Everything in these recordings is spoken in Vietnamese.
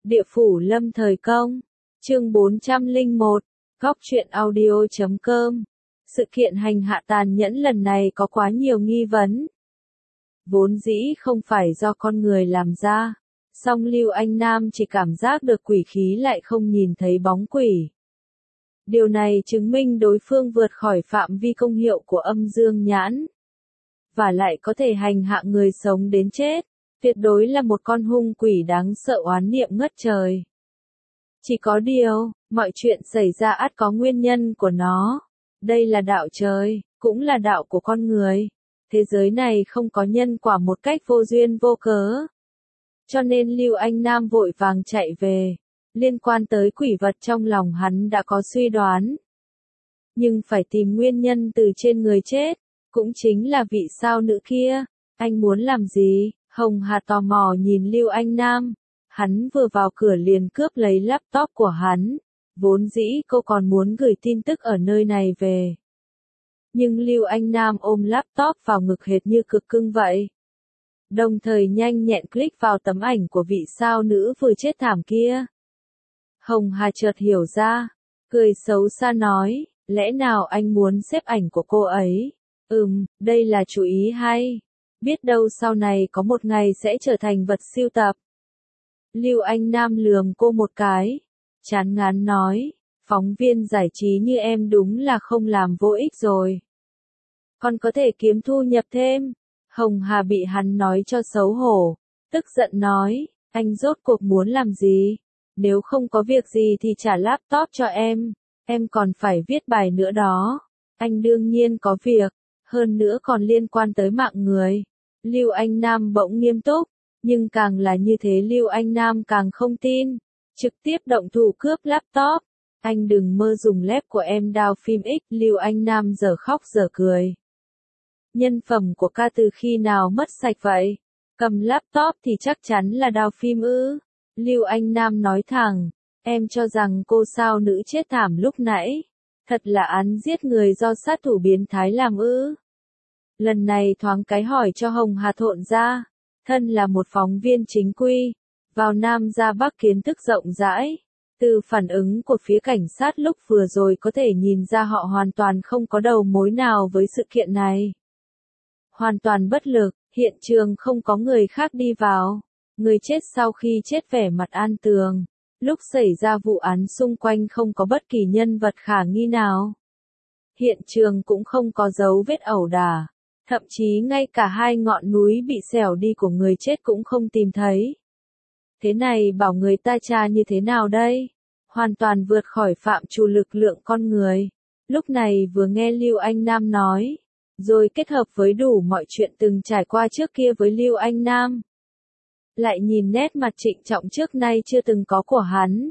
Địa phủ lâm thời công. Chương 401. Góc truyện audio.com. Sự kiện hành hạ tàn nhẫn lần này có quá nhiều nghi vấn. Vốn dĩ không phải do con người làm ra, song Lưu Anh Nam chỉ cảm giác được quỷ khí lại không nhìn thấy bóng quỷ. Điều này chứng minh đối phương vượt khỏi phạm vi công hiệu của âm dương nhãn, và lại có thể hành hạ người sống đến chết, tuyệt đối là một con hung quỷ đáng sợ oán niệm ngất trời. Chỉ có điều, mọi chuyện xảy ra ắt có nguyên nhân của nó. Đây là đạo trời, cũng là đạo của con người. Thế giới này không có nhân quả một cách vô duyên vô cớ. Cho nên Lưu Anh Nam vội vàng chạy về. Liên quan tới quỷ vật trong lòng hắn đã có suy đoán. Nhưng phải tìm nguyên nhân từ trên người chết, cũng chính là vị sao nữ kia. Anh muốn làm gì? Hồng Hà tò mò nhìn Lưu Anh Nam. Hắn vừa vào cửa liền cướp lấy laptop của hắn. Vốn dĩ cô còn muốn gửi tin tức ở nơi này về. Nhưng Lưu Anh Nam ôm laptop vào ngực hệt như cực cưng vậy. Đồng thời nhanh nhẹn click vào tấm ảnh của vị sao nữ vừa chết thảm kia. Hồng Hà chợt hiểu ra, cười xấu xa nói, lẽ nào anh muốn xếp ảnh của cô ấy? Đây là chủ ý hay. Biết đâu sau này có một ngày sẽ trở thành vật sưu tập. Lưu Anh Nam lườm cô một cái, chán ngán nói, phóng viên giải trí như em đúng là không làm vô ích rồi. Còn có thể kiếm thu nhập thêm. Hồng Hà bị hắn nói cho xấu hổ, tức giận nói, anh rốt cuộc muốn làm gì? Nếu không có việc gì thì trả laptop cho em còn phải viết bài nữa đó. Anh đương nhiên có việc, hơn nữa còn liên quan tới mạng người. Lưu Anh Nam bỗng nghiêm túc, nhưng càng là như thế Lưu Anh Nam càng không tin, trực tiếp động thủ cướp laptop. Anh đừng mơ dùng lép của em đào phim X. Lưu Anh Nam giờ khóc giờ cười. Nhân phẩm của ca từ khi nào mất sạch vậy? Cầm laptop thì chắc chắn là đào phim ư? Lưu Anh Nam nói thẳng, em cho rằng cô sao nữ chết thảm lúc nãy, thật là án giết người do sát thủ biến thái làm ư? Lần này thoáng cái hỏi cho Hồng Hà thộn ra, thân là một phóng viên chính quy, vào Nam ra Bắc kiến thức rộng rãi. Từ phản ứng của phía cảnh sát lúc vừa rồi có thể nhìn ra họ hoàn toàn không có đầu mối nào với sự kiện này. Hoàn toàn bất lực, hiện trường không có người khác đi vào. Người chết sau khi chết vẻ mặt an tường. Lúc xảy ra vụ án xung quanh không có bất kỳ nhân vật khả nghi nào. Hiện trường cũng không có dấu vết ẩu đả. Thậm chí ngay cả hai ngọn núi bị xẻo đi của người chết cũng không tìm thấy. Thế này bảo người ta tra như thế nào đây? Hoàn toàn vượt khỏi phạm trù lực lượng con người. Lúc này vừa nghe Lưu Anh Nam nói, rồi kết hợp với đủ mọi chuyện từng trải qua trước kia với Lưu Anh Nam. Lại nhìn nét mặt trịnh trọng trước nay chưa từng có của hắn.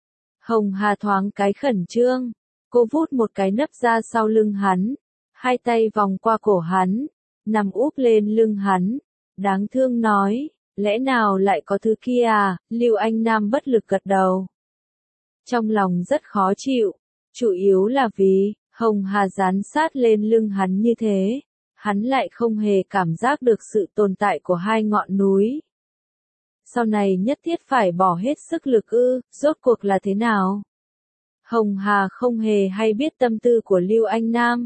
Hồng Hà thoáng cái khẩn trương, cô vút một cái nấp ra sau lưng hắn, hai tay vòng qua cổ hắn, nằm úp lên lưng hắn, đáng thương nói, lẽ nào lại có thứ kia à? Lưu Anh Nam bất lực gật đầu. Trong lòng rất khó chịu, chủ yếu là vì, Hồng Hà dán sát lên lưng hắn như thế, hắn lại không hề cảm giác được sự tồn tại của hai ngọn núi. Sau này nhất thiết phải bỏ hết sức lực ư, rốt cuộc là thế nào? Hồng Hà không hề hay biết tâm tư của Lưu Anh Nam.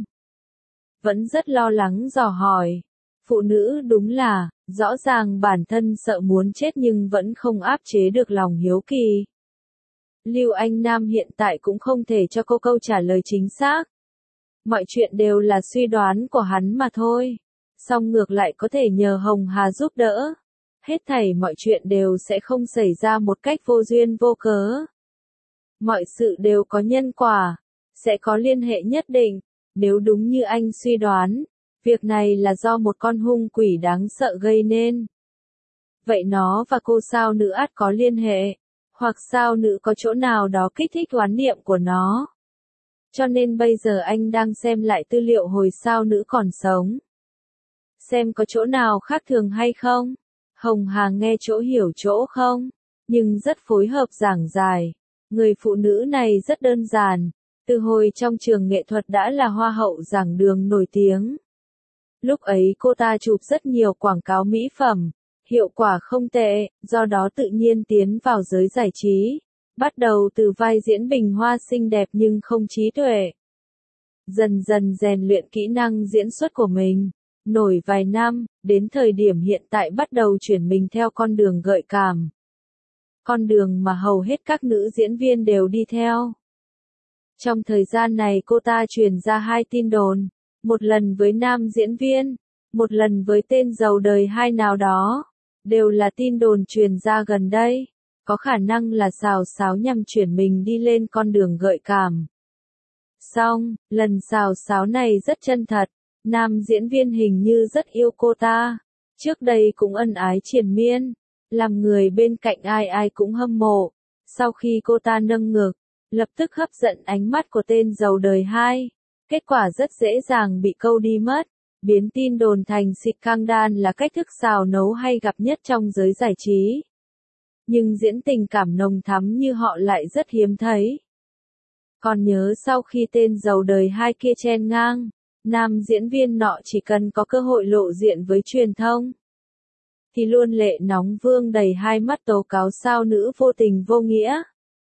Vẫn rất lo lắng dò hỏi. Phụ nữ đúng là, rõ ràng bản thân sợ muốn chết nhưng vẫn không áp chế được lòng hiếu kỳ. Lưu Anh Nam hiện tại cũng không thể cho cô câu trả lời chính xác. Mọi chuyện đều là suy đoán của hắn mà thôi. Song ngược lại có thể nhờ Hồng Hà giúp đỡ. Hết thảy mọi chuyện đều sẽ không xảy ra một cách vô duyên vô cớ. Mọi sự đều có nhân quả, sẽ có liên hệ nhất định. Nếu đúng như anh suy đoán, việc này là do một con hung quỷ đáng sợ gây nên. Vậy nó và cô sao nữ ắt có liên hệ, hoặc sao nữ có chỗ nào đó kích thích oán niệm của nó. Cho nên bây giờ anh đang xem lại tư liệu hồi sao nữ còn sống. Xem có chỗ nào khác thường hay không. Hồng Hà nghe chỗ hiểu chỗ không, nhưng rất phối hợp giảng giải. Người phụ nữ này rất đơn giản, từ hồi trong trường nghệ thuật đã là hoa hậu giảng đường nổi tiếng. Lúc ấy cô ta chụp rất nhiều quảng cáo mỹ phẩm, hiệu quả không tệ, do đó tự nhiên tiến vào giới giải trí. Bắt đầu từ vai diễn bình hoa xinh đẹp nhưng không trí tuệ. Dần dần rèn luyện kỹ năng diễn xuất của mình. Nổi vài năm, đến thời điểm hiện tại bắt đầu chuyển mình theo con đường gợi cảm. Con đường mà hầu hết các nữ diễn viên đều đi theo. Trong thời gian này cô ta truyền ra 2 tin đồn. Một lần với nam diễn viên, một lần với tên giàu đời 2 nào đó. Đều là tin đồn truyền ra gần đây. Có khả năng là xào xáo nhằm chuyển mình đi lên con đường gợi cảm. Song, lần xào xáo này rất chân thật. Nam diễn viên hình như rất yêu cô ta. Trước đây cũng ân ái triền miên. Làm người bên cạnh ai ai cũng hâm mộ. Sau khi cô ta nâng ngực, lập tức hấp dẫn ánh mắt của tên giàu đời 2. Kết quả rất dễ dàng bị câu đi mất. Biến tin đồn thành scandal là cách thức xào nấu hay gặp nhất trong giới giải trí. Nhưng diễn tình cảm nồng thắm như họ lại rất hiếm thấy. Còn nhớ sau khi tên giàu đời 2 kia chen ngang, nam diễn viên nọ chỉ cần có cơ hội lộ diện với truyền thông, thì luôn lệ nóng vương đầy 2 mắt tố cáo sao nữ vô tình vô nghĩa.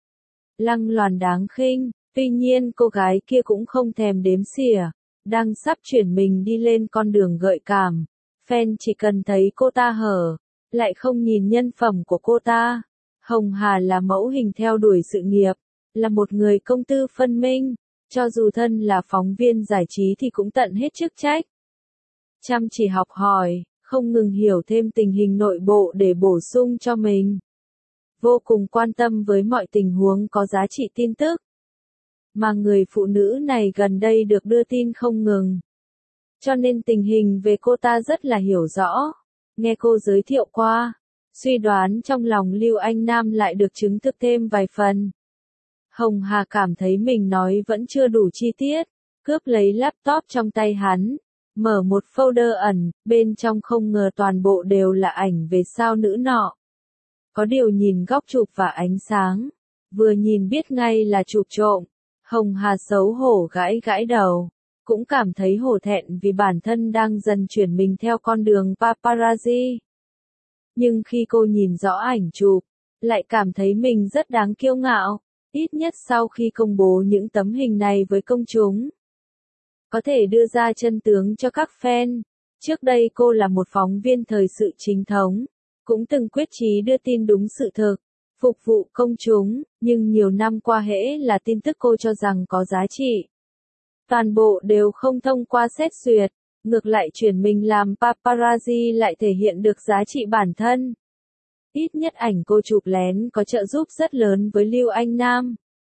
Lăng loàn đáng khinh, tuy nhiên cô gái kia cũng không thèm đếm xỉa, đang sắp chuyển mình đi lên con đường gợi cảm. Fan chỉ cần thấy cô ta hở, lại không nhìn nhân phẩm của cô ta. Hồng Hà là mẫu hình theo đuổi sự nghiệp, là một người công tư phân minh, cho dù thân là phóng viên giải trí thì cũng tận hết chức trách. Chăm chỉ học hỏi, không ngừng hiểu thêm tình hình nội bộ để bổ sung cho mình. Vô cùng quan tâm với mọi tình huống có giá trị tin tức. Mà người phụ nữ này gần đây được đưa tin không ngừng. Cho nên tình hình về cô ta rất là hiểu rõ. Nghe cô giới thiệu qua, suy đoán trong lòng Lưu Anh Nam lại được chứng thực thêm vài phần. Hồng Hà cảm thấy mình nói vẫn chưa đủ chi tiết, cướp lấy laptop trong tay hắn, mở một folder ẩn, bên trong không ngờ toàn bộ đều là ảnh về sao nữ nọ. Có điều nhìn góc chụp và ánh sáng, vừa nhìn biết ngay là chụp trộm. Hồng Hà xấu hổ gãi gãi đầu, cũng cảm thấy hổ thẹn vì bản thân đang dần chuyển mình theo con đường paparazzi. Nhưng khi cô nhìn rõ ảnh chụp, lại cảm thấy mình rất đáng kiêu ngạo, ít nhất sau khi công bố những tấm hình này với công chúng. Có thể đưa ra chân tướng cho các fan. Trước đây cô là một phóng viên thời sự chính thống, cũng từng quyết chí đưa tin đúng sự thực, phục vụ công chúng, nhưng nhiều năm qua hễ là tin tức cô cho rằng có giá trị, toàn bộ đều không thông qua xét duyệt, ngược lại chuyển mình làm paparazzi lại thể hiện được giá trị bản thân. Ít nhất ảnh cô chụp lén có trợ giúp rất lớn với Lưu Anh Nam.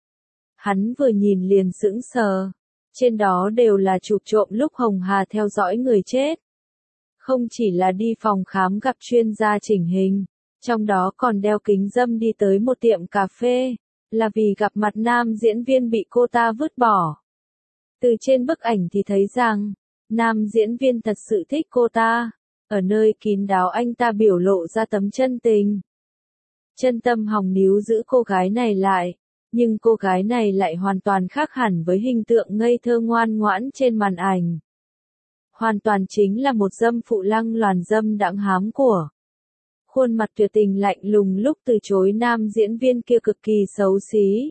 Hắn vừa nhìn liền sững sờ, trên đó đều là chụp trộm lúc Hồng Hà theo dõi người chết. Không chỉ là đi phòng khám gặp chuyên gia chỉnh hình, trong đó còn đeo kính râm đi tới một tiệm cà phê, là vì gặp mặt nam diễn viên bị cô ta vứt bỏ. Từ trên bức ảnh thì thấy rằng, nam diễn viên thật sự thích cô ta, ở nơi kín đáo anh ta biểu lộ ra tấm chân tình. Chân tâm hồng níu giữ cô gái này lại, nhưng cô gái này lại hoàn toàn khác hẳn với hình tượng ngây thơ ngoan ngoãn trên màn ảnh. Hoàn toàn chính là một dâm phụ lăng loàn dâm đãng hám của. Khuôn mặt tuyệt tình lạnh lùng lúc từ chối nam diễn viên kia cực kỳ xấu xí.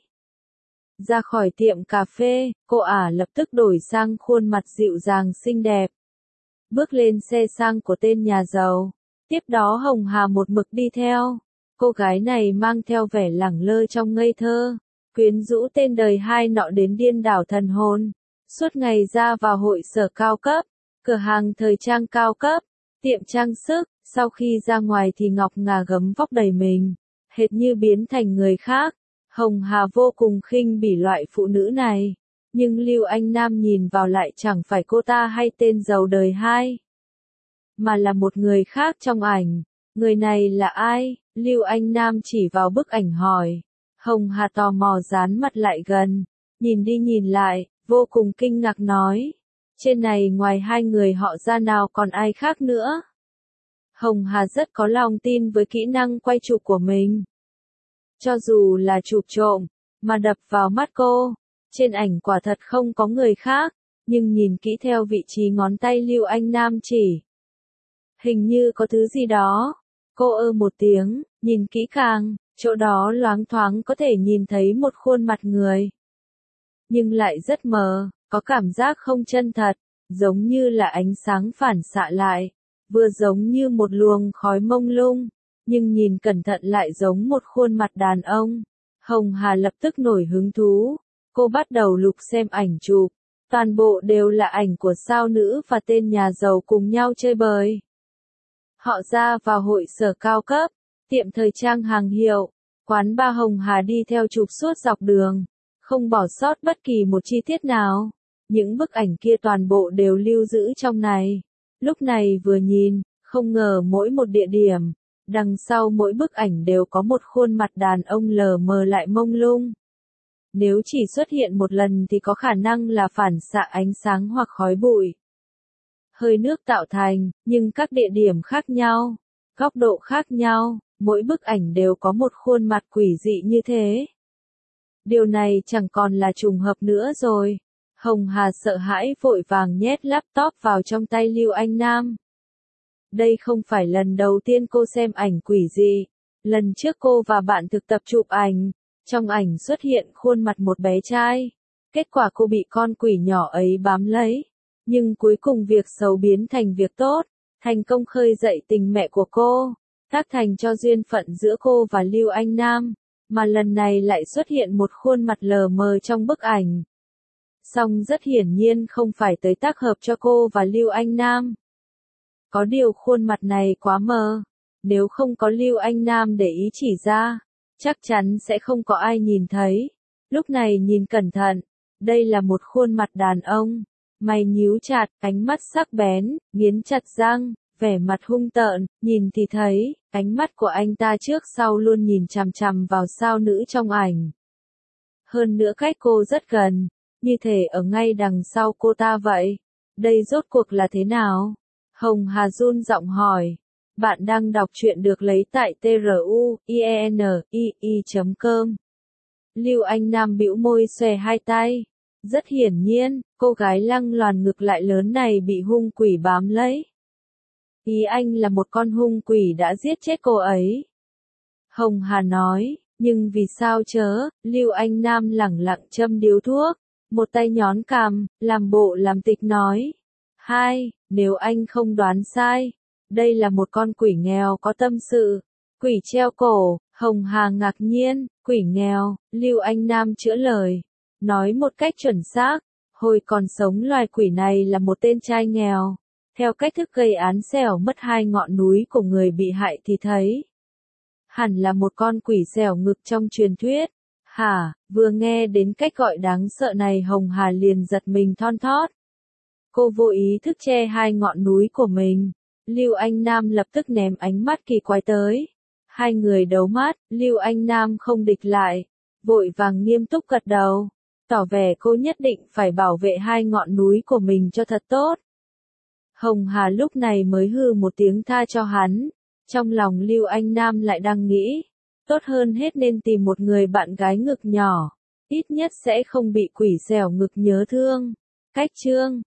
Ra khỏi tiệm cà phê, cô ả lập tức đổi sang khuôn mặt dịu dàng xinh đẹp. Bước lên xe sang của tên nhà giàu. Tiếp đó Hồng Hà một mực đi theo. Cô gái này mang theo vẻ lẳng lơ trong ngây thơ, quyến rũ tên đời 2 nọ đến điên đảo thần hồn. Suốt ngày ra vào hội sở cao cấp, cửa hàng thời trang cao cấp, tiệm trang sức, sau khi ra ngoài thì ngọc ngà gấm vóc đầy mình, hệt như biến thành người khác. Hồng Hà vô cùng khinh bỉ loại phụ nữ này, nhưng Lưu Anh Nam nhìn vào lại chẳng phải cô ta hay tên giàu đời 2, mà là một người khác trong ảnh. Người này là ai? Lưu Anh Nam chỉ vào bức ảnh hỏi. Hồng Hà tò mò dán mặt lại gần, nhìn đi nhìn lại, vô cùng kinh ngạc nói. Trên này ngoài 2 người họ ra nào còn ai khác nữa? Hồng Hà rất có lòng tin với kỹ năng quay chụp của mình. Cho dù là chụp trộm, mà đập vào mắt cô, trên ảnh quả thật không có người khác, nhưng nhìn kỹ theo vị trí ngón tay Lưu Anh Nam chỉ, hình như có thứ gì đó. Cô một tiếng, nhìn kỹ càng, chỗ đó loáng thoáng có thể nhìn thấy một khuôn mặt người. Nhưng lại rất mờ, có cảm giác không chân thật, giống như là ánh sáng phản xạ lại, vừa giống như một luồng khói mông lung, nhưng nhìn cẩn thận lại giống một khuôn mặt đàn ông. Hồng Hà lập tức nổi hứng thú, cô bắt đầu lục xem ảnh chụp, toàn bộ đều là ảnh của sao nữ và tên nhà giàu cùng nhau chơi bời. Họ ra vào hội sở cao cấp, tiệm thời trang hàng hiệu, quán bar Hồng Hà đi theo chụp suốt dọc đường, không bỏ sót bất kỳ một chi tiết nào. Những bức ảnh kia toàn bộ đều lưu giữ trong này. Lúc này vừa nhìn, không ngờ mỗi một địa điểm, đằng sau mỗi bức ảnh đều có một khuôn mặt đàn ông lờ mờ lại mông lung. Nếu chỉ xuất hiện một lần thì có khả năng là phản xạ ánh sáng hoặc khói bụi, hơi nước tạo thành, nhưng các địa điểm khác nhau, góc độ khác nhau, mỗi bức ảnh đều có một khuôn mặt quỷ dị như thế. Điều này chẳng còn là trùng hợp nữa rồi. Hồng Hà sợ hãi vội vàng nhét laptop vào trong tay Lưu Anh Nam. Đây không phải lần đầu tiên cô xem ảnh quỷ dị. Lần trước cô và bạn thực tập chụp ảnh, trong ảnh xuất hiện khuôn mặt một bé trai. Kết quả cô bị con quỷ nhỏ ấy bám lấy. Nhưng cuối cùng việc xấu biến thành việc tốt, thành công khơi dậy tình mẹ của cô, tác thành cho duyên phận giữa cô và Lưu Anh Nam, mà lần này lại xuất hiện một khuôn mặt lờ mờ trong bức ảnh. Song rất hiển nhiên không phải tới tác hợp cho cô và Lưu Anh Nam. Có điều khuôn mặt này quá mờ, nếu không có Lưu Anh Nam để ý chỉ ra, chắc chắn sẽ không có ai nhìn thấy. Lúc này nhìn cẩn thận, đây là một khuôn mặt đàn ông, mày nhíu chặt, ánh mắt sắc bén, nghiến chặt răng, vẻ mặt hung tợn, nhìn thì thấy, ánh mắt của anh ta trước sau luôn nhìn chằm chằm vào sao nữ trong ảnh. Hơn nữa cách cô rất gần, như thể ở ngay đằng sau cô ta vậy. Đây rốt cuộc là thế nào? Hồng Hà run giọng hỏi. Bạn đang đọc truyện được lấy tại truyenii.com. Lưu Anh Nam bĩu môi xòe hai tay. Rất hiển nhiên, cô gái lăng loàn ngực lại lớn này bị hung quỷ bám lấy. Ý anh là một con hung quỷ đã giết chết cô ấy. Hồng Hà nói, nhưng vì sao chớ? Lưu Anh Nam lẳng lặng châm điếu thuốc, một tay nhón cằm, làm bộ làm tịch nói. Nếu anh không đoán sai, đây là một con quỷ nghèo có tâm sự. Quỷ treo cổ, Hồng Hà ngạc nhiên, quỷ nghèo, Lưu Anh Nam chữa lời, nói một cách chuẩn xác, hồi còn sống loài quỷ này là một tên trai nghèo. Theo cách thức gây án xẻo mất hai ngọn núi của người bị hại thì thấy. Hẳn là một con quỷ xẻo ngực trong truyền thuyết. Hả, vừa nghe đến cách gọi đáng sợ này Hồng Hà liền giật mình thon thót. Cô vô ý thức che hai ngọn núi của mình. Lưu Anh Nam lập tức ném ánh mắt kỳ quái tới. Hai người đấu mắt, Lưu Anh Nam không địch lại, vội vàng nghiêm túc gật đầu, tỏ vẻ cô nhất định phải bảo vệ hai ngọn núi của mình cho thật tốt. Hồng Hà lúc này mới hừ một tiếng tha cho hắn, trong lòng Lưu Anh Nam lại đang nghĩ, tốt hơn hết nên tìm một người bạn gái ngực nhỏ, ít nhất sẽ không bị quỷ xẻo ngực nhớ thương. Cách chương